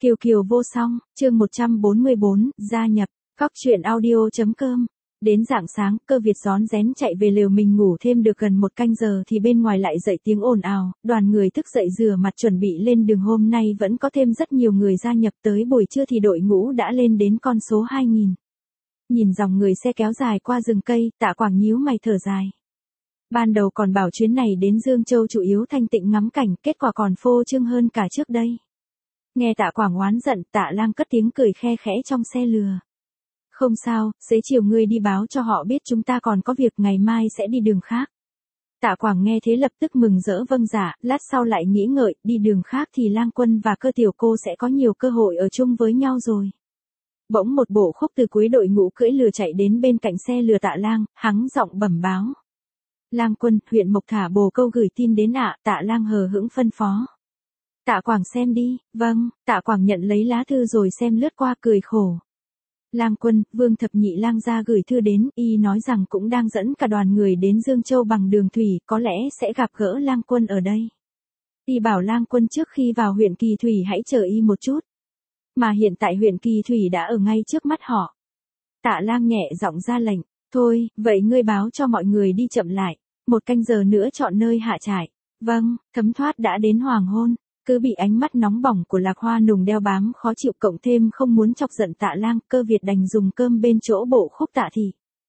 Kiều Kiều vô song, chương 144, gia nhập, Cóc truyện audio.com. Đến rạng sáng, Cơ Việt rón rén chạy về lều mình ngủ thêm được gần 1 canh giờ thì bên ngoài lại dậy tiếng ồn ào, đoàn người thức dậy rửa mặt chuẩn bị lên đường. Hôm nay vẫn có thêm rất nhiều người gia nhập, tới buổi trưa thì đội ngũ đã lên đến con số 2000. Nhìn dòng người xe kéo dài qua rừng cây, Tạ Quảng nhíu mày thở dài. Ban đầu còn bảo chuyến này đến Dương Châu chủ yếu thanh tịnh ngắm cảnh, kết quả còn phô trương hơn cả trước đây. Nghe Tạ Quảng oán giận, Tạ Lang cất tiếng cười khe khẽ trong xe lừa. Không sao, xế chiều ngươi đi báo cho họ biết chúng ta còn có việc, ngày mai sẽ đi đường khác. Tạ Quảng nghe thế lập tức mừng rỡ vâng dạ, lát sau lại nghĩ ngợi, đi đường khác thì Lang Quân và Cơ tiểu cô sẽ có nhiều cơ hội ở chung với nhau rồi. Bỗng một bộ khúc từ cuối đội ngũ cưỡi lừa chạy đến bên cạnh xe lừa Tạ Lang, hắng giọng bẩm báo. Lang Quân, huyện Mộc Thả Bồ Câu gửi tin đến ạ. Tạ Lang hờ hững phân phó. Tạ Quảng xem đi. Vâng. Tạ Quảng nhận lấy lá thư rồi xem lướt qua cười khổ. Lang Quân, Vương Thập Nhị Lang gia gửi thư đến, y nói rằng cũng đang dẫn cả đoàn người đến Dương Châu bằng đường thủy, có lẽ sẽ gặp gỡ Lang Quân ở đây. Y bảo Lang Quân trước khi vào huyện Kỳ Thủy hãy chờ y một chút. Mà hiện tại huyện Kỳ Thủy đã ở ngay trước mắt họ. Tạ Lang nhẹ giọng ra lệnh. Thôi, vậy ngươi báo cho mọi người đi chậm lại. 1 canh giờ nữa chọn nơi hạ trại. Vâng, thấm thoát đã đến hoàng hôn. Cứ bị ánh mắt nóng bỏng của Lạc Hoa Nùng đeo bám khó chịu, cộng thêm không muốn chọc giận Tạ Lang, Cơ Việt đành dùng cơm bên chỗ bộ khúc Tạ Thị.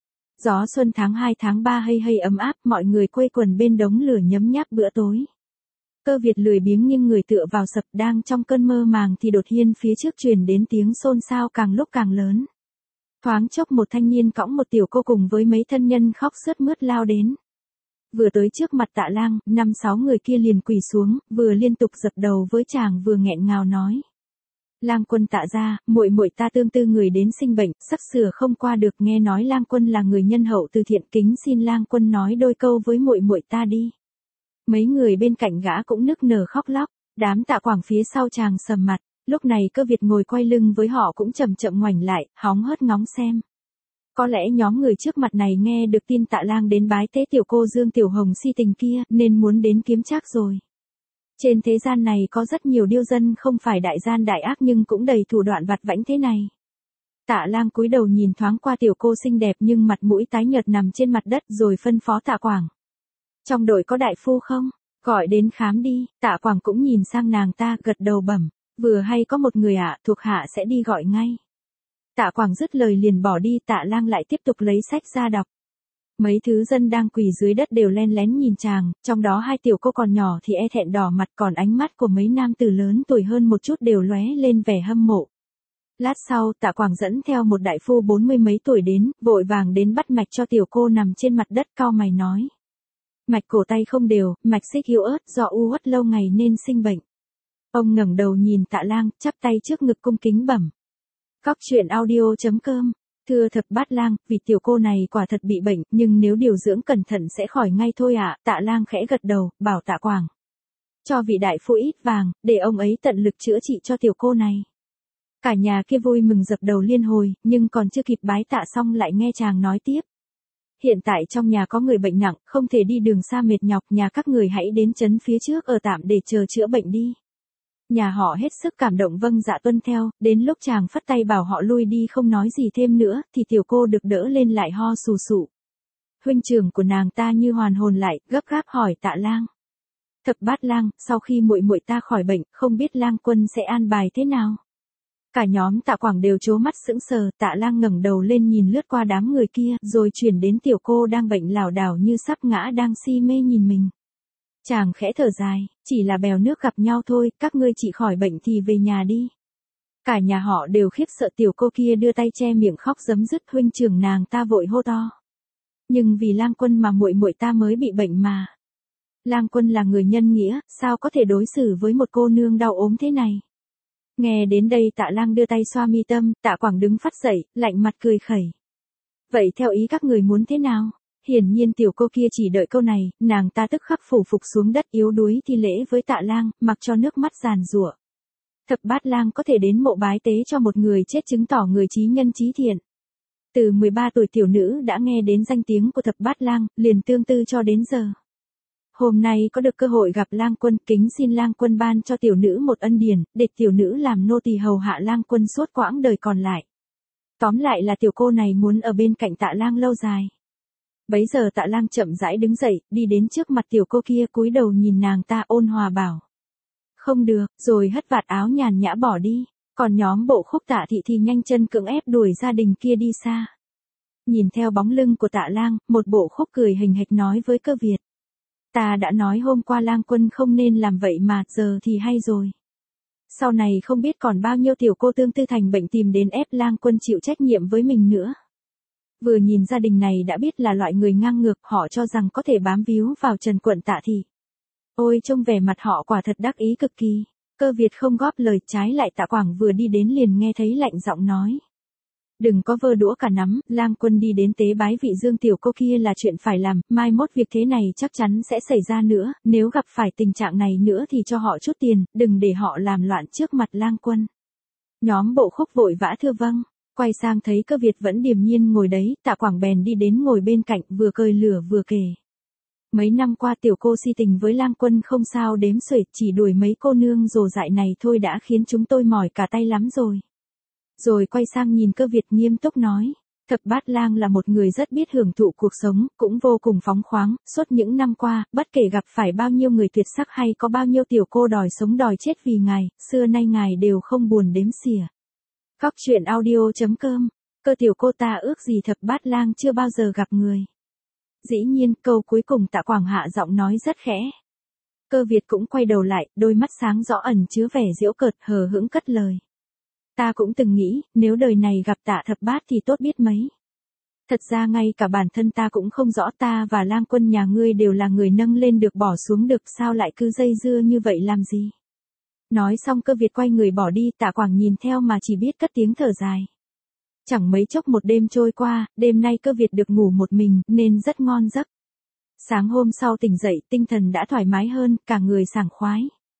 Gió xuân tháng 2 tháng 3 hay hay ấm áp, mọi người quây quần bên đống lửa nhấm nháp bữa tối. Cơ Việt lười biếng nhưng người tựa vào sập, đang trong cơn mơ màng thì đột nhiên phía trước truyền đến tiếng xôn xao càng lúc càng lớn. Thoáng chốc một thanh niên cõng một tiểu cô cùng với mấy thân nhân khóc sướt mướt lao đến. Vừa tới trước mặt Tạ Lang, 5-6 người kia liền quỳ xuống, vừa liên tục dập đầu với chàng vừa nghẹn ngào nói. Lang Quân Tạ gia, muội muội ta tương tư người đến sinh bệnh, sắp sửa không qua được, nghe nói Lang Quân là người nhân hậu từ thiện, kính xin Lang Quân nói đôi câu với muội muội ta đi. Mấy người bên cạnh gã cũng nức nở khóc lóc, đám Tạ Quảng phía sau chàng sầm mặt, lúc này Cơ Việt ngồi quay lưng với họ cũng chậm chậm ngoảnh lại, hóng hớt ngóng xem. Có lẽ nhóm người trước mặt này nghe được tin Tạ Lang đến bái tế tiểu cô Dương Tiểu Hồng si tình kia, nên muốn đến kiếm trác rồi. Trên thế gian này có rất nhiều điêu dân không phải đại gian đại ác nhưng cũng đầy thủ đoạn vặt vãnh thế này. Tạ Lang cúi đầu nhìn thoáng qua tiểu cô xinh đẹp nhưng mặt mũi tái nhợt nằm trên mặt đất rồi phân phó Tạ Quảng. Trong đội có đại phu không? Gọi đến khám đi. Tạ Quảng cũng nhìn sang nàng ta, gật đầu bẩm. Vừa hay có một người ạ, thuộc hạ sẽ đi gọi ngay. Tạ Quảng dứt lời liền bỏ đi. Tạ Lang lại tiếp tục lấy sách ra đọc. Mấy thứ dân đang quỳ dưới đất đều len lén nhìn chàng, trong đó 2 tiểu cô còn nhỏ thì e thẹn đỏ mặt, còn ánh mắt của mấy nam tử lớn tuổi hơn một chút đều lóe lên vẻ hâm mộ. Lát sau, Tạ Quảng dẫn theo một đại phu 40 mấy tuổi đến, vội vàng đến bắt mạch cho tiểu cô nằm trên mặt đất, cau mày nói. Mạch cổ tay không đều, mạch xích yếu ớt, do u uất lâu ngày nên sinh bệnh. Ông ngẩng đầu nhìn Tạ Lang, chắp tay trước ngực cung kính bẩm. Cóc truyện audio.com. Thưa Thập Bát Lang, vì tiểu cô này quả thật bị bệnh, nhưng nếu điều dưỡng cẩn thận sẽ khỏi ngay thôi ạ. Tạ Lang khẽ gật đầu, bảo Tạ Quảng. Cho vị đại phu ít vàng, để ông ấy tận lực chữa trị cho tiểu cô này. Cả nhà kia vui mừng dập đầu liên hồi, nhưng còn chưa kịp bái tạ xong lại nghe chàng nói tiếp. Hiện tại trong nhà có người bệnh nặng, không thể đi đường xa mệt nhọc, nhà các người hãy đến trấn phía trước ở tạm để chờ chữa bệnh đi. Nhà họ hết sức cảm động vâng dạ tuân theo, đến lúc chàng phất tay bảo họ lui đi không nói gì thêm nữa, thì tiểu cô được đỡ lên lại ho sù sụ. Huynh trưởng của nàng ta như hoàn hồn lại, gấp gáp hỏi Tạ Lang. Thập Bát Lang, sau khi muội muội ta khỏi bệnh, không biết Lang Quân sẽ an bài thế nào? Cả nhóm Tạ Quảng đều trố mắt sững sờ. Tạ Lang ngẩng đầu lên nhìn lướt qua đám người kia, rồi chuyển đến tiểu cô đang bệnh lảo đảo như sắp ngã đang si mê nhìn mình. Chàng khẽ thở dài, chỉ là bèo nước gặp nhau thôi, các ngươi chỉ khỏi bệnh thì về nhà đi. Cả nhà họ đều khiếp sợ, tiểu cô kia đưa tay che miệng khóc rấm rứt, huynh trưởng nàng ta vội hô to. Nhưng vì Lang Quân mà muội muội ta mới bị bệnh mà. Lang Quân là người nhân nghĩa, sao có thể đối xử với một cô nương đau ốm thế này? Nghe đến đây Tạ Lang đưa tay xoa mi tâm, Tạ Quảng đứng phắt dậy, lạnh mặt cười khẩy. Vậy theo ý các người muốn thế nào? Hiển nhiên tiểu cô kia chỉ đợi câu này, nàng ta tức khắc phủ phục xuống đất yếu đuối thi lễ với Tạ Lang, mặc cho nước mắt giàn giụa. Thập Bát Lang có thể đến mộ bái tế cho một người chết chứng tỏ người trí nhân trí thiện. Từ 13 tuổi tiểu nữ đã nghe đến danh tiếng của Thập Bát Lang, liền tương tư cho đến giờ. Hôm nay có được cơ hội gặp lang quân, kính xin lang quân ban cho tiểu nữ một ân điển, để tiểu nữ làm nô tỳ hầu hạ lang quân suốt quãng đời còn lại. Tóm lại là tiểu cô này muốn ở bên cạnh Tạ Lang lâu dài. Bấy giờ Tạ Lang chậm rãi đứng dậy, đi đến trước mặt tiểu cô kia, cúi đầu nhìn nàng ta, ôn hòa bảo. Không được, rồi hất vạt áo nhàn nhã bỏ đi. Còn nhóm bộ khúc Tạ thị thì nhanh chân cưỡng ép đuổi gia đình kia đi xa. Nhìn theo bóng lưng của Tạ Lang, một bộ khúc cười hình hạch nói với Cơ Việt. Ta đã nói hôm qua lang quân không nên làm vậy mà, giờ thì hay rồi. Sau này không biết còn bao nhiêu tiểu cô tương tư thành bệnh tìm đến ép lang quân chịu trách nhiệm với mình nữa. Vừa nhìn gia đình này đã biết là loại người ngang ngược, họ cho rằng có thể bám víu vào Trần quận Tạ thị. Ôi, trông vẻ mặt họ quả thật đắc ý cực kỳ. Cơ Việt không góp lời, trái lại Tạ Quảng vừa đi đến liền nghe thấy lạnh giọng nói. Đừng có vơ đũa cả nắm, lang quân đi đến tế bái vị Dương tiểu cô kia là chuyện phải làm, mai mốt việc thế này chắc chắn sẽ xảy ra nữa, nếu gặp phải tình trạng này nữa thì cho họ chút tiền, đừng để họ làm loạn trước mặt lang quân. Nhóm bộ khúc vội vã thưa vâng, quay sang thấy Cơ Việt vẫn điềm nhiên ngồi đấy, Tạ Quảng bèn đi đến ngồi bên cạnh, vừa cười lửa vừa kể. Mấy năm qua tiểu cô si tình với lang quân không sao đếm xuể, chỉ đuổi mấy cô nương rồ dại này thôi đã khiến chúng tôi mỏi cả tay lắm rồi. Rồi quay sang nhìn Cơ Việt nghiêm túc nói, Thập Bát Lang là một người rất biết hưởng thụ cuộc sống, cũng vô cùng phóng khoáng, suốt những năm qua, bất kể gặp phải bao nhiêu người tuyệt sắc hay có bao nhiêu tiểu cô đòi sống đòi chết vì ngài, xưa nay ngài đều không buồn đếm xỉa. Cóc truyện audio.com, Cơ tiểu cô ta ước gì Thập Bát Lang chưa bao giờ gặp người. Dĩ nhiên, câu cuối cùng Tạ Quảng hạ giọng nói rất khẽ. Cơ Việt cũng quay đầu lại, đôi mắt sáng rõ ẩn chứa vẻ giễu cợt, hờ hững cất lời. Ta cũng từng nghĩ, nếu đời này gặp Tạ Thập Bát thì tốt biết mấy. Thật ra ngay cả bản thân ta cũng không rõ, ta và lang quân nhà ngươi đều là người nâng lên được bỏ xuống được, sao lại cứ dây dưa như vậy làm gì. Nói xong Cơ Việt quay người bỏ đi, Tạ Quảng nhìn theo mà chỉ biết cất tiếng thở dài. Chẳng mấy chốc một đêm trôi qua, đêm nay Cơ Việt được ngủ một mình, nên rất ngon giấc. Sáng hôm sau tỉnh dậy, tinh thần đã thoải mái hơn, cả người sảng khoái.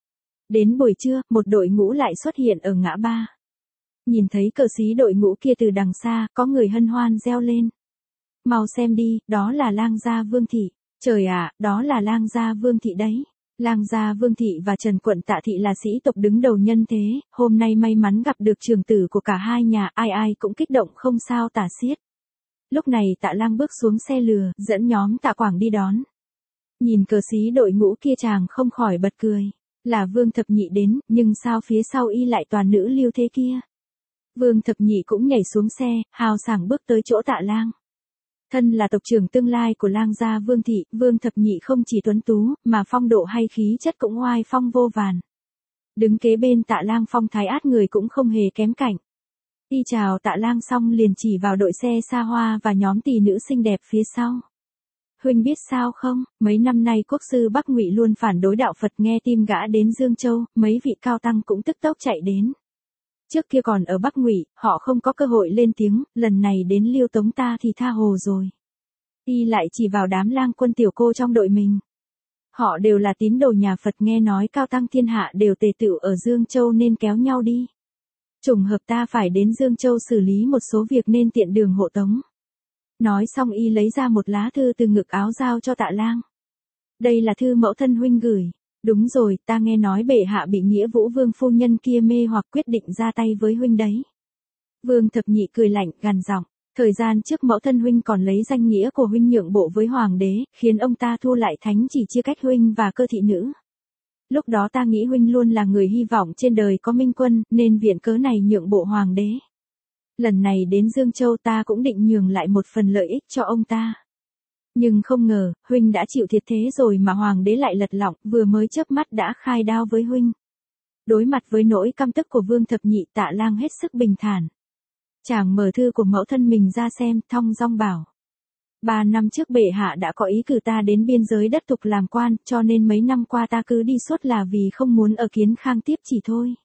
Đến buổi trưa, một đội ngũ lại xuất hiện ở ngã ba. Nhìn thấy cờ xí đội ngũ kia từ đằng xa, có người hân hoan reo lên. Mau xem đi, đó là lang gia Vương thị. Trời ạ, đó là lang gia Vương thị đấy. Lang gia Vương thị và Trần quận Tạ thị là sĩ tộc đứng đầu nhân thế, hôm nay may mắn gặp được trưởng tử của cả hai nhà, ai ai cũng kích động không sao tả xiết. Lúc này Tạ Lang bước xuống xe lừa, dẫn nhóm Tạ Quảng đi đón. Nhìn cờ xí đội ngũ kia chàng không khỏi bật cười. Là Vương Thập Nhị đến, nhưng sao phía sau y lại toàn nữ lưu thế kia. Vương Thập Nhị cũng nhảy xuống xe, hào sảng bước tới chỗ Tạ Lang. Thân là tộc trưởng tương lai của lang gia Vương thị, Vương Thập Nhị không chỉ tuấn tú, mà phong độ hay khí chất cũng oai phong vô vàn. Đứng kế bên Tạ Lang phong thái át người cũng không hề kém cạnh. Y chào Tạ Lang xong liền chỉ vào đội xe xa hoa và nhóm tỷ nữ xinh đẹp phía sau. Huynh biết sao không, mấy năm nay quốc sư Bắc Ngụy luôn phản đối đạo Phật, nghe tin gã đến Dương Châu, mấy vị cao tăng cũng tức tốc chạy đến. Trước kia còn ở Bắc Ngụy, họ không có cơ hội lên tiếng, lần này đến Liêu Tống ta thì tha hồ rồi. Y lại chỉ vào đám lang quân tiểu cô trong đội mình. Họ đều là tín đồ nhà Phật, nghe nói cao tăng thiên hạ đều tề tựu ở Dương Châu nên kéo nhau đi. Trùng hợp ta phải đến Dương Châu xử lý một số việc nên tiện đường hộ tống. Nói xong y lấy ra một lá thư từ ngực áo giao cho Tạ Lang. Đây là thư mẫu thân huynh gửi. Đúng rồi, ta nghe nói bệ hạ bị Nghĩa Vũ Vương phu nhân kia mê hoặc, quyết định ra tay với huynh đấy. Vương Thập Nhị cười lạnh, gằn giọng. Thời gian trước mẫu thân huynh còn lấy danh nghĩa của huynh nhượng bộ với hoàng đế, khiến ông ta thu lại thánh chỉ chia cách huynh và Cơ thị nữ. Lúc đó ta nghĩ huynh luôn là người hy vọng trên đời có minh quân, nên viện cớ này nhượng bộ hoàng đế. Lần này đến Dương Châu ta cũng định nhường lại một phần lợi ích cho ông ta. Nhưng không ngờ, huynh đã chịu thiệt thế rồi mà hoàng đế lại lật lọng, vừa mới chớp mắt đã khai đao với huynh. Đối mặt với nỗi căm tức của Vương Thập Nhị, Tạ Lang hết sức bình thản. Chàng mở thư của mẫu thân mình ra xem, thong dong bảo. 3 năm trước bệ hạ đã có ý cử ta đến biên giới đất Thục làm quan, cho nên mấy năm qua ta cứ đi suốt là vì không muốn ở Kiến Khang tiếp chỉ thôi.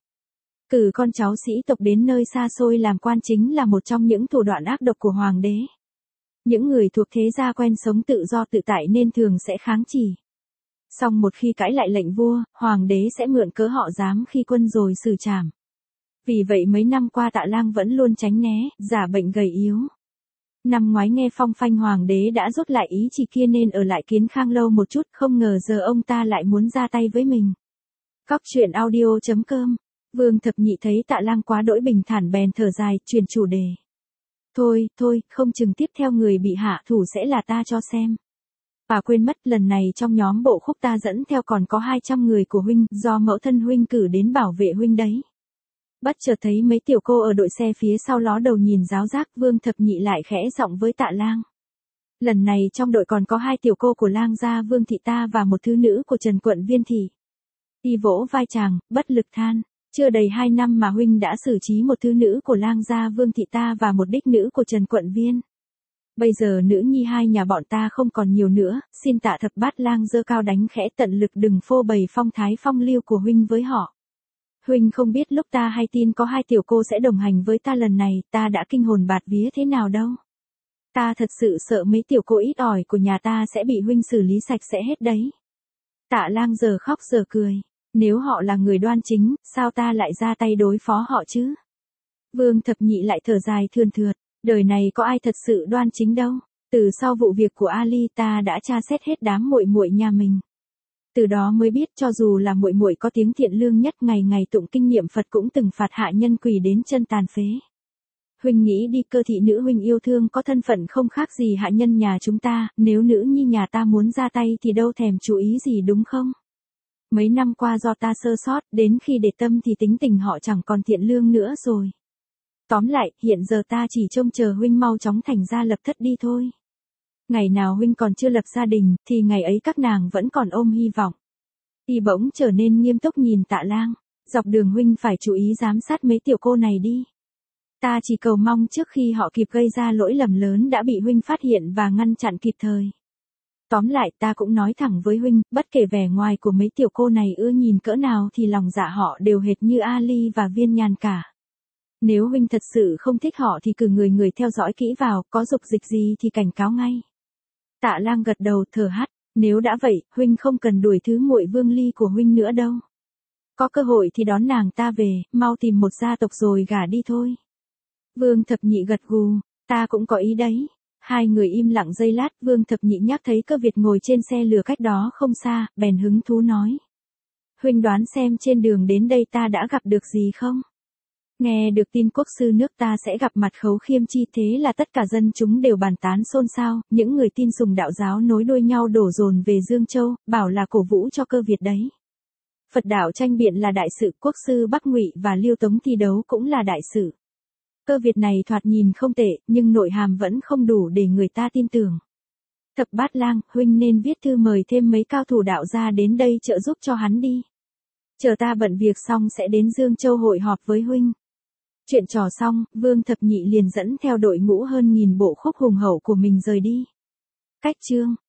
Cử con cháu sĩ tộc đến nơi xa xôi làm quan chính là một trong những thủ đoạn ác độc của hoàng đế. Những người thuộc thế gia quen sống tự do tự tại nên thường sẽ kháng chỉ. Song một khi cãi lại lệnh vua, hoàng đế sẽ mượn cớ họ dám khi quân rồi xử trảm. Vì vậy mấy năm qua Tạ Lang vẫn luôn tránh né, giả bệnh gầy yếu. Năm ngoái nghe phong phanh hoàng đế đã rút lại ý chỉ kia nên ở lại Kiến Khang lâu một chút, không ngờ giờ ông ta lại muốn ra tay với mình. Cóc truyện audio.com. Vương Thập Nhị thấy Tạ Lang quá đỗi bình thản bèn thở dài, chuyển chủ đề. Thôi, không chừng tiếp theo người bị hạ thủ sẽ là ta cho xem. Bà quên mất lần này trong nhóm bộ khúc ta dẫn theo còn có 200 người của huynh, do mẫu thân huynh cử đến bảo vệ huynh đấy. Bất chợt thấy mấy tiểu cô ở đội xe phía sau ló đầu nhìn giáo giác, Vương Thập Nhị lại khẽ giọng với Tạ Lang. Lần này trong đội còn có 2 tiểu cô của Lang gia Vương thị ta và một thứ nữ của Trần quận Viên thị. Y vỗ vai chàng, bất lực than. Chưa đầy 2 năm mà huynh đã xử trí một thứ nữ của Lang gia Vương thị ta và một đích nữ của Trần quận Viên. Bây giờ nữ nhi hai nhà bọn ta không còn nhiều nữa, xin Tạ Thập Bát Lang giơ cao đánh khẽ, tận lực đừng phô bày phong thái phong lưu của huynh với họ. Huynh không biết lúc ta hay tin có 2 tiểu cô sẽ đồng hành với ta lần này, ta đã kinh hồn bạt vía thế nào đâu. Ta thật sự sợ mấy tiểu cô ít ỏi của nhà ta sẽ bị huynh xử lý sạch sẽ hết đấy. Tạ Lang giờ khóc giờ cười. Nếu họ là người đoan chính, sao ta lại ra tay đối phó họ chứ? Vương Thập Nhị lại thở dài thườn thượt. Đời này có ai thật sự đoan chính đâu. Từ sau vụ việc của Ali ta đã tra xét hết đám muội muội nhà mình. Từ đó mới biết cho dù là muội muội có tiếng thiện lương nhất, ngày ngày tụng kinh niệm Phật cũng từng phạt hạ nhân quỳ đến chân tàn phế. Huynh nghĩ đi, cơ thị nữ huynh yêu thương có thân phận không khác gì hạ nhân nhà chúng ta, nếu nữ nhi nhà ta muốn ra tay thì đâu thèm chú ý gì đúng không? Mấy năm qua do ta sơ sót, đến khi để tâm thì tính tình họ chẳng còn thiện lương nữa rồi. Tóm lại, hiện giờ ta chỉ trông chờ huynh mau chóng thành gia lập thất đi thôi. Ngày nào huynh còn chưa lập gia đình, thì ngày ấy các nàng vẫn còn ôm hy vọng. Y bỗng trở nên nghiêm túc nhìn Tạ Lang. Dọc đường huynh phải chú ý giám sát mấy tiểu cô này đi. Ta chỉ cầu mong trước khi họ kịp gây ra lỗi lầm lớn đã bị huynh phát hiện và ngăn chặn kịp thời. Tóm lại ta cũng nói thẳng với huynh, bất kể vẻ ngoài của mấy tiểu cô này ưa nhìn cỡ nào thì lòng dạ họ đều hệt như Ali và Viên Nhàn cả. Nếu huynh thật sự không thích họ thì cử người theo dõi kỹ vào, có dục dịch gì thì cảnh cáo ngay. Tạ Lang gật đầu thở hắt, nếu đã vậy, huynh không cần đuổi thứ muội Vương Ly của huynh nữa đâu. Có cơ hội thì đón nàng ta về, mau tìm một gia tộc rồi gả đi thôi. Vương Thập Nhị gật gù, ta cũng có ý đấy. Hai người im lặng giây lát, Vương Thập Nhị nhắc thấy Cơ Việt ngồi trên xe lừa cách đó không xa, bèn hứng thú nói. Huynh đoán xem trên đường đến đây ta đã gặp được gì không? Nghe được tin quốc sư nước ta sẽ gặp mặt Khấu Khiêm Chi, thế là tất cả dân chúng đều bàn tán xôn xao, những người tin sùng đạo giáo nối đuôi nhau đổ dồn về Dương Châu, bảo là cổ vũ cho Cơ Việt đấy. Phật đạo tranh biện là đại sự, quốc sư Bắc Ngụy và Liêu Tống thi đấu cũng là đại sự. Cơ Việt này thoạt nhìn không tệ, nhưng nội hàm vẫn không đủ để người ta tin tưởng. Thập Bát Lang, huynh nên viết thư mời thêm mấy cao thủ đạo gia đến đây trợ giúp cho hắn đi. Chờ ta bận việc xong sẽ đến Dương Châu hội họp với huynh. Chuyện trò xong, Vương Thập Nhị liền dẫn theo đội ngũ hơn 1000 bộ khúc hùng hậu của mình rời đi. Cách chương